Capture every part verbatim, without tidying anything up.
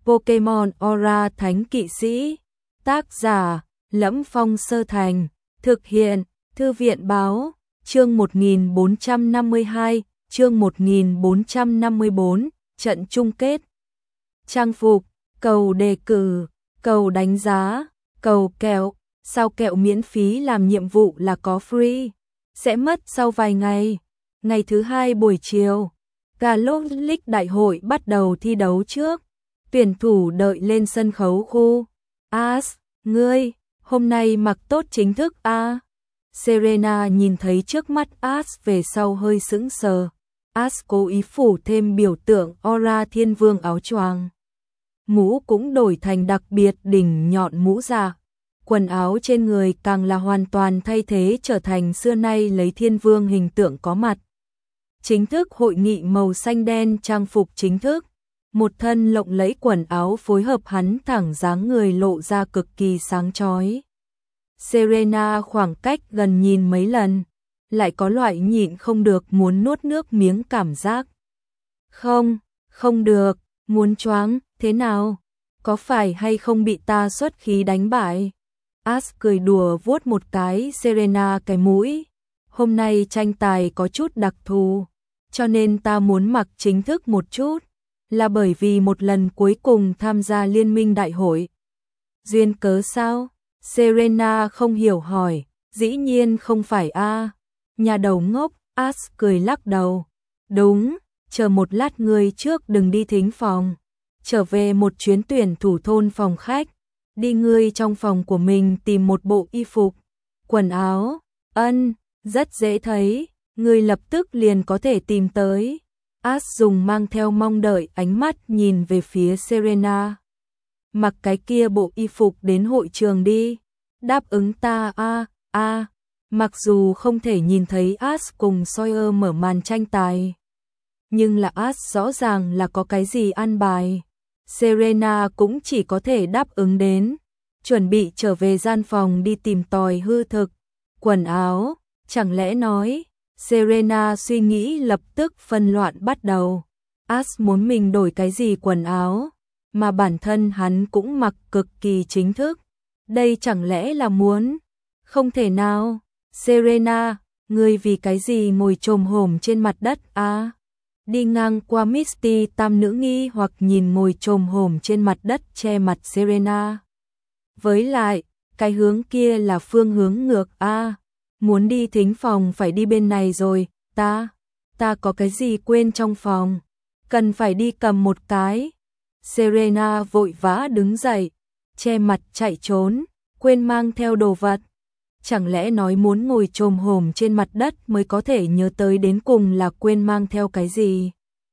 Pokemon Aura Thánh Kỵ Sĩ. Tác giả: Lẫm Phong Sơ Thành. Thực hiện: Thư viện báo. Chương một nghìn bốn trăm năm mươi hai, chương một nghìn bốn trăm năm mươi bốn, trận chung kết. Trang phục, cầu đề cử, cầu đánh giá, cầu kẹo. Sao kẹo miễn phí làm nhiệm vụ là có free? Sẽ mất sau vài ngày. Ngày thứ hai buổi chiều, Galactic League đại hội bắt đầu thi đấu trước. Tuyển thủ đợi lên sân khấu khu. Ash, ngươi, hôm nay mặc tốt chính thức a? Serena nhìn thấy trước mắt Ash về sau hơi sững sờ. Ash cố ý phủ thêm biểu tượng Aura Thiên Vương áo choàng. Mũ cũng đổi thành đặc biệt đỉnh nhọn mũ dạ. Quần áo trên người càng là hoàn toàn thay thế trở thành xưa nay lấy Thiên Vương hình tượng có mặt. Chính thức hội nghị màu xanh đen trang phục chính thức. Một thân lộng lẫy quần áo phối hợp hắn thẳng dáng người lộ ra cực kỳ sáng chói. Serena khoảng cách gần nhìn mấy lần, lại có loại nhịn không được muốn nuốt nước miếng cảm giác. Không, không được, muốn choáng, thế nào? Có phải hay không bị ta xuất khí đánh bại? Ash cười đùa vuốt một cái Serena cái mũi. Hôm nay tranh tài có chút đặc thù, cho nên ta muốn mặc chính thức một chút. Là bởi vì một lần cuối cùng tham gia liên minh đại hội. Duyên cớ sao? Serena không hiểu hỏi. Dĩ nhiên không phải a. Nhà đầu ngốc. Ash cười lắc đầu. Đúng, chờ một lát ngươi trước đừng đi thính phòng. Trở về một chuyến tuyển thủ thôn phòng khách. Đi ngươi trong phòng của mình tìm một bộ y phục, quần áo. Ân, rất dễ thấy, ngươi lập tức liền có thể tìm tới. Ash dùng mang theo mong đợi ánh mắt nhìn về phía Serena. Mặc cái kia bộ y phục đến hội trường đi. Đáp ứng ta a a. Mặc dù không thể nhìn thấy Ash cùng Sawyer mở màn tranh tài, nhưng là Ash rõ ràng là có cái gì ăn bài. Serena cũng chỉ có thể đáp ứng đến. Chuẩn bị trở về gian phòng đi tìm tòi hư thực. Quần áo, chẳng lẽ nói. Serena suy nghĩ lập tức phân loạn bắt đầu. Ash muốn mình đổi cái gì quần áo, mà bản thân hắn cũng mặc cực kỳ chính thức. Đây chẳng lẽ là muốn? Không thể nào. Serena, ngươi vì cái gì ngồi chồm hổm trên mặt đất à? Đi ngang qua Misty tam nữ nghi hoặc nhìn ngồi chồm hổm trên mặt đất che mặt Serena. Với lại, cái hướng kia là phương hướng ngược a. À? Muốn đi thính phòng phải đi bên này rồi, ta, ta có cái gì quên trong phòng, cần phải đi cầm một cái. Serena vội vã đứng dậy, che mặt chạy trốn, quên mang theo đồ vật. Chẳng lẽ nói muốn ngồi chồm hổm trên mặt đất mới có thể nhớ tới đến cùng là quên mang theo cái gì?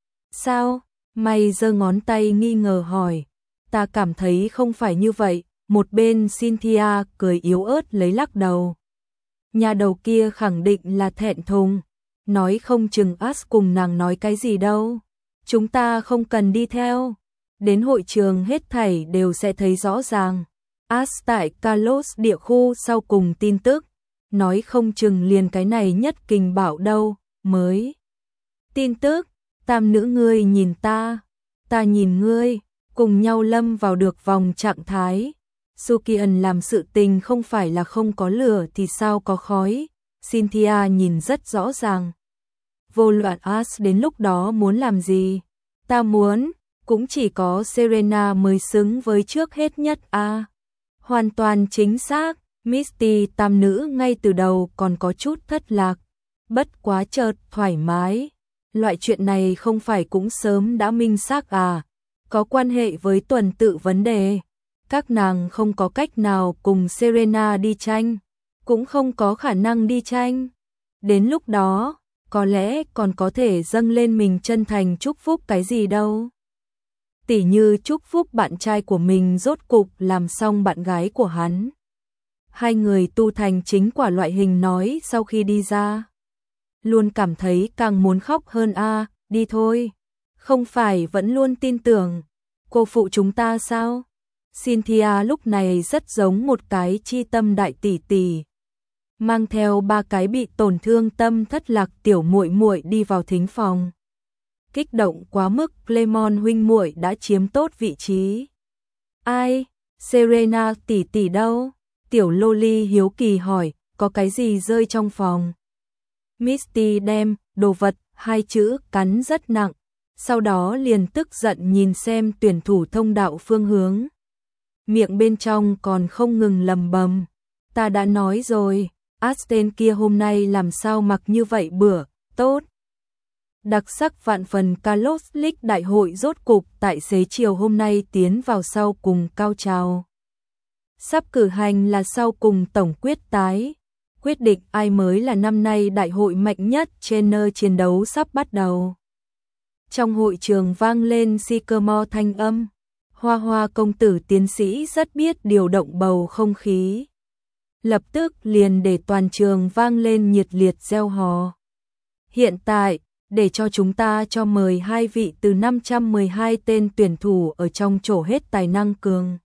Sao? Mày giơ ngón tay nghi ngờ hỏi. Ta cảm thấy không phải như vậy. Một bên Cynthia cười yếu ớt lấy lắc đầu. Nhà đầu kia khẳng định là thẹn thùng, nói không chừng Ash cùng nàng nói cái gì đâu. Chúng ta không cần đi theo. Đến hội trường hết thảy đều sẽ thấy rõ ràng. Ash tại Kalos địa khu sau cùng tin tức, nói không chừng liền cái này nhất kình bảo đâu, mới. Tin tức, tam nữ ngươi nhìn ta, ta nhìn ngươi, cùng nhau lâm vào được vòng trạng thái. Sukian làm sự tình không phải là không có lửa thì sao có khói. Cynthia nhìn rất rõ ràng. Vô luận Ash đến lúc đó muốn làm gì, ta muốn, cũng chỉ có Serena mới xứng với trước hết nhất a. À, hoàn toàn chính xác. Misty tam nữ ngay từ đầu còn có chút thất lạc, bất quá chợt thoải mái. Loại chuyện này không phải cũng sớm đã minh xác à, có quan hệ với tuần tự vấn đề. Các nàng không có cách nào cùng Serena đi tranh, cũng không có khả năng đi tranh. Đến lúc đó, có lẽ còn có thể dâng lên mình chân thành chúc phúc cái gì đâu. Tỉ như chúc phúc bạn trai của mình rốt cục làm xong bạn gái của hắn. Hai người tu thành chính quả loại hình nói sau khi đi ra. Luôn cảm thấy càng muốn khóc hơn a. À, đi thôi. Không phải vẫn luôn tin tưởng cô phụ chúng ta sao? Cynthia lúc này rất giống một cái chi tâm đại tỷ tỷ, mang theo ba cái bị tổn thương tâm thất lạc tiểu muội muội đi vào thính phòng. kích động quá mức, Clemon huynh muội đã chiếm tốt vị trí. Ai? Serena tỷ tỷ đâu? Tiểu Loli hiếu kỳ hỏi, có cái gì rơi trong phòng? Misty đem đồ vật hai chữ cắn rất nặng, sau đó liền tức giận nhìn xem tuyển thủ thông đạo phương hướng. Miệng bên trong còn không ngừng lầm bầm, ta đã nói rồi, Aston kia hôm nay làm sao mặc như vậy bữa, tốt. Đặc sắc vạn phần, Carlos League đại hội rốt cục tại xế chiều hôm nay tiến vào sau cùng cao trào. Sắp cử hành là sau cùng tổng quyết tái, quyết định ai mới là năm nay đại hội mạnh nhất, trên nơi chiến đấu sắp bắt đầu. Trong hội trường vang lên Sycamore thanh âm, Hoa Hoa công tử tiến sĩ rất biết điều động bầu không khí. Lập tức liền để toàn trường vang lên nhiệt liệt reo hò. Hiện tại, để cho chúng ta cho mời hai vị từ năm trăm mười hai tên tuyển thủ ở trong chỗ hết tài năng cường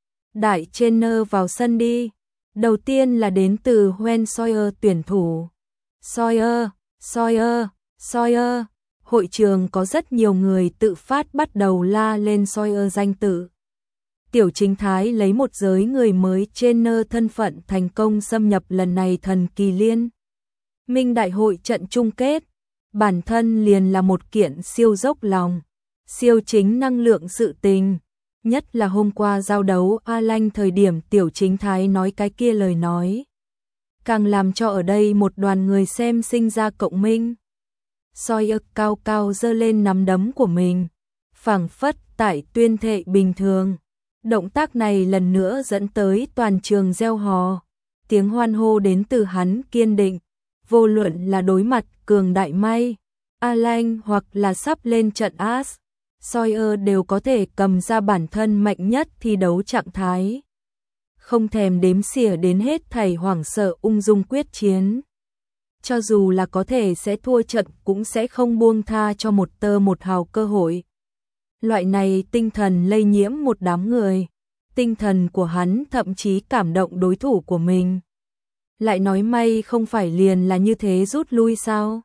đại trainer vào sân đi. Đầu tiên là đến từ When Sawyer tuyển thủ. Sawyer, Sawyer, Sawyer. Hội trường có rất nhiều người tự phát bắt đầu la lên Sawyer danh tự. Tiểu Chính Thái lấy một giới người mới trainer thân phận thành công xâm nhập lần này thần kỳ liên minh đại hội trận chung kết. Bản thân liền là một kiện siêu dốc lòng, siêu chính năng lượng sự tình. Nhất là hôm qua giao đấu A Lanh thời điểm Tiểu Chính Thái nói cái kia lời nói, càng làm cho ở đây một đoàn người xem sinh ra cộng minh. Sawyer cao cao giơ lên nắm đấm của mình, phảng phất tại tuyên thệ bình thường. Động tác này lần nữa dẫn tới toàn trường reo hò, tiếng hoan hô đến từ hắn kiên định, vô luận là đối mặt cường đại may, A Lanh hoặc là sắp lên trận As, Sawyer đều có thể cầm ra bản thân mạnh nhất thi đấu trạng thái. Không thèm đếm xỉa đến hết thảy hoảng sợ, ung dung quyết chiến. Cho dù là có thể sẽ thua trận cũng sẽ không buông tha cho một tơ một hào cơ hội. Loại này tinh thần lây nhiễm một đám người. Tinh thần của hắn thậm chí cảm động đối thủ của mình. Lại nói may không phải liền là như thế rút lui sao?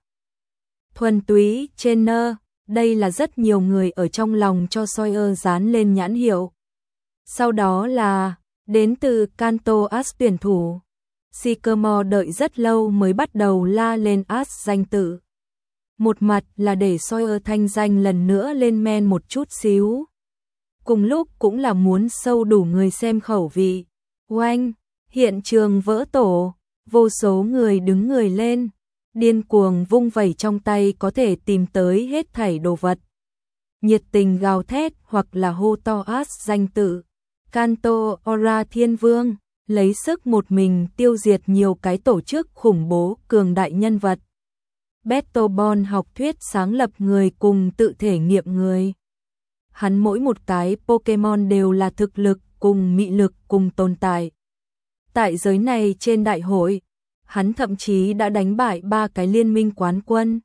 Thuần túy trainer, đây là rất nhiều người ở trong lòng cho Sawyer dán lên nhãn hiệu. Sau đó là đến từ Kanto As tuyển thủ. Sycamore đợi rất lâu mới bắt đầu la lên As danh tự. Một mặt là để Sawyer thanh danh lần nữa lên men một chút xíu. Cùng lúc cũng là muốn sâu đủ người xem khẩu vị. Oanh, hiện trường vỡ tổ, vô số người đứng người lên, điên cuồng vung vẩy trong tay có thể tìm tới hết thảy đồ vật. Nhiệt tình gào thét hoặc là hô to As danh tự. Kanto Ora Thiên Vương, lấy sức một mình tiêu diệt nhiều cái tổ chức khủng bố cường đại nhân vật. Battlebond học thuyết sáng lập người cùng tự thể nghiệm người. Hắn mỗi một cái Pokemon đều là thực lực cùng mị lực cùng tồn tại. Tại giới này trên đại hội, hắn thậm chí đã đánh bại ba cái liên minh quán quân.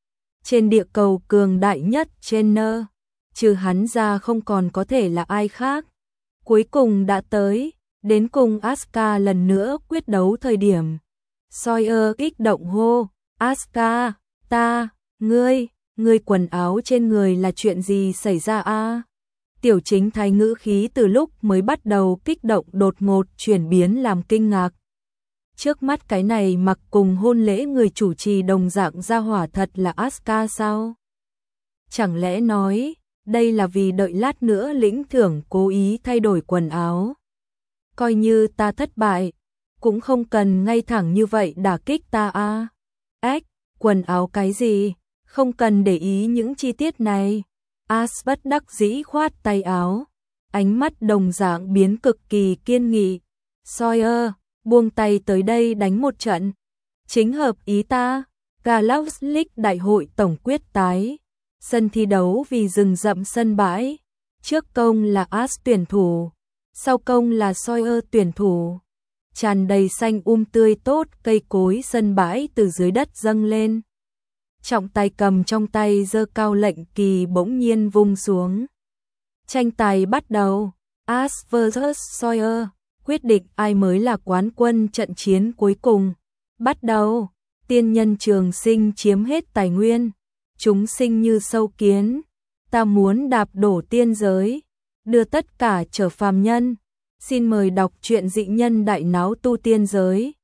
Trên địa cầu cường đại nhất trainer, trừ hắn ra không còn có thể là ai khác. Cuối cùng đã tới, đến cùng Asuka lần nữa quyết đấu thời điểm. Sawyer kích động hô, Asuka, ta, ngươi, ngươi quần áo trên người là chuyện gì xảy ra a? Tiểu Chính Thái ngữ khí từ lúc mới bắt đầu kích động đột ngột chuyển biến làm kinh ngạc. Trước mắt cái này mặc cùng hôn lễ người chủ trì đồng dạng ra hỏa thật là Asuka sao? Chẳng lẽ nói, đây là vì đợi lát nữa lĩnh thưởng cố ý thay đổi quần áo? Coi như ta thất bại, cũng không cần ngay thẳng như vậy đả kích ta a. Ếch, quần áo cái gì? Không cần để ý những chi tiết này. As bất đắc dĩ khoát tay áo, ánh mắt đồng dạng biến cực kỳ kiên nghị. Sawyer, buông tay tới đây đánh một trận. Chính hợp ý ta. Galaxy League đại hội tổng quyết tái. Sân thi đấu vì rừng rậm sân bãi. Trước công là As tuyển thủ, sau công là Sawyer tuyển thủ. Tràn đầy xanh um tươi tốt, cây cối sân bãi từ dưới đất dâng lên. Trọng tài cầm trong tay giơ cao lệnh kỳ bỗng nhiên vung xuống. Tranh tài bắt đầu, As versus Sawyer, quyết định ai mới là quán quân trận chiến cuối cùng. Bắt đầu, tiên nhân trường sinh chiếm hết tài nguyên. chúng sinh như sâu kiến, ta muốn đạp đổ tiên giới, đưa tất cả trở phàm nhân. Xin mời đọc truyện Dị Nhân Đại Náo Tu Tiên Giới.